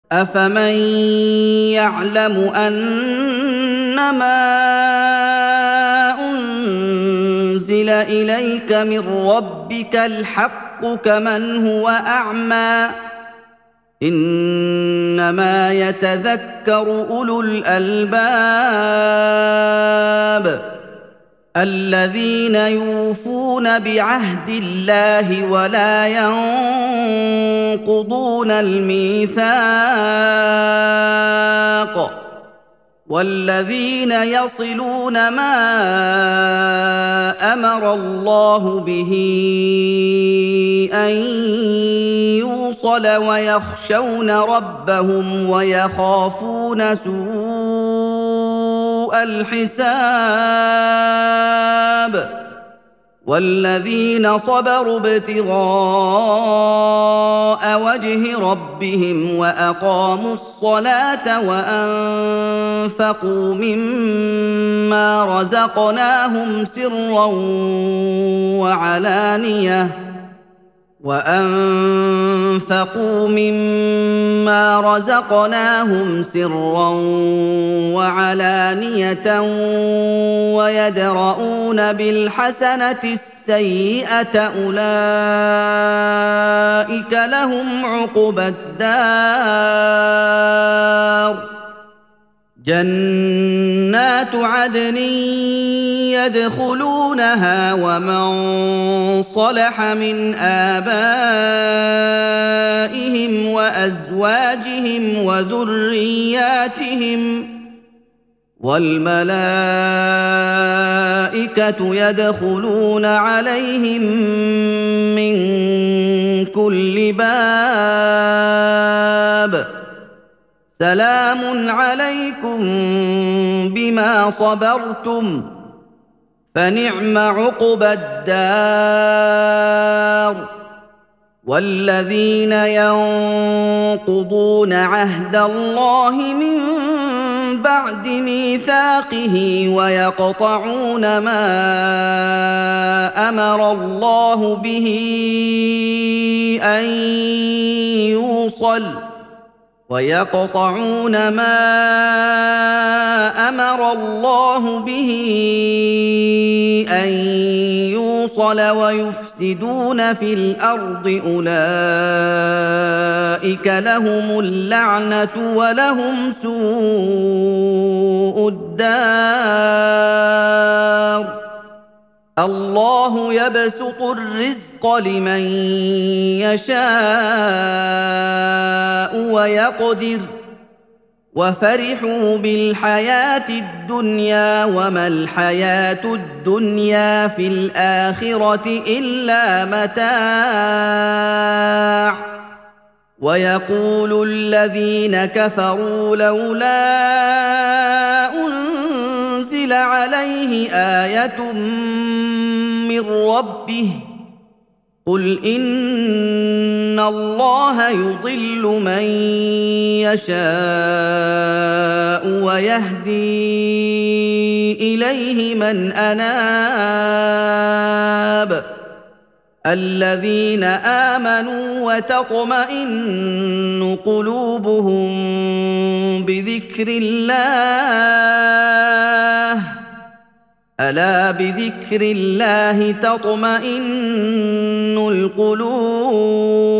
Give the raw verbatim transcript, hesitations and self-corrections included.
أفمن يعلم أنما أنزل إليك من ربك الحق كمن هو أعمى إنما يتذكر أولو الألباب الذين يوفون بعهد الله ولا ينقضون الميثاق والذين يصلون ما أمر الله به أن يوصل ويخشون ربهم ويخافون سوء الحساب والذين صبروا ابتغاء وجه ربهم وأقاموا الصلاة وأنفقوا مما رزقناهم سرا وعلانية وأنفقوا مما رزقناهم سرا وعلانية ويدرؤون بالحسنة السيئة أولئك لهم عقبى الدار جنات عدن يدخلونها ومن صلح من آبائهم وأزواجهم وذرياتهم والملائكة يدخلون عليهم من كل باب سلام عليكم بما صبرتم فنعم عقبى الدار والذين ينقضون عهد الله من بعد ميثاقه ويقطعون ما أمر الله به أن يوصل ويقطعون ما أمر الله به أن يوصل ويفسدون في الأرض أولئك لهم اللعنة ولهم سوء الدار الله يبسط الرزق لمن يشاء ويقدر وفرحوا بالحياة الدنيا وما الحياة الدنيا في الآخرة إلا متاع ويقول الذين كفروا لولا أنزل عليه آية من ربه قل إن الله يضل من يشاء ويهدي إليه من أناب الذين آمنوا وتطمئن قلوبهم بذكر الله ألا بذكر الله تطمئن القلوب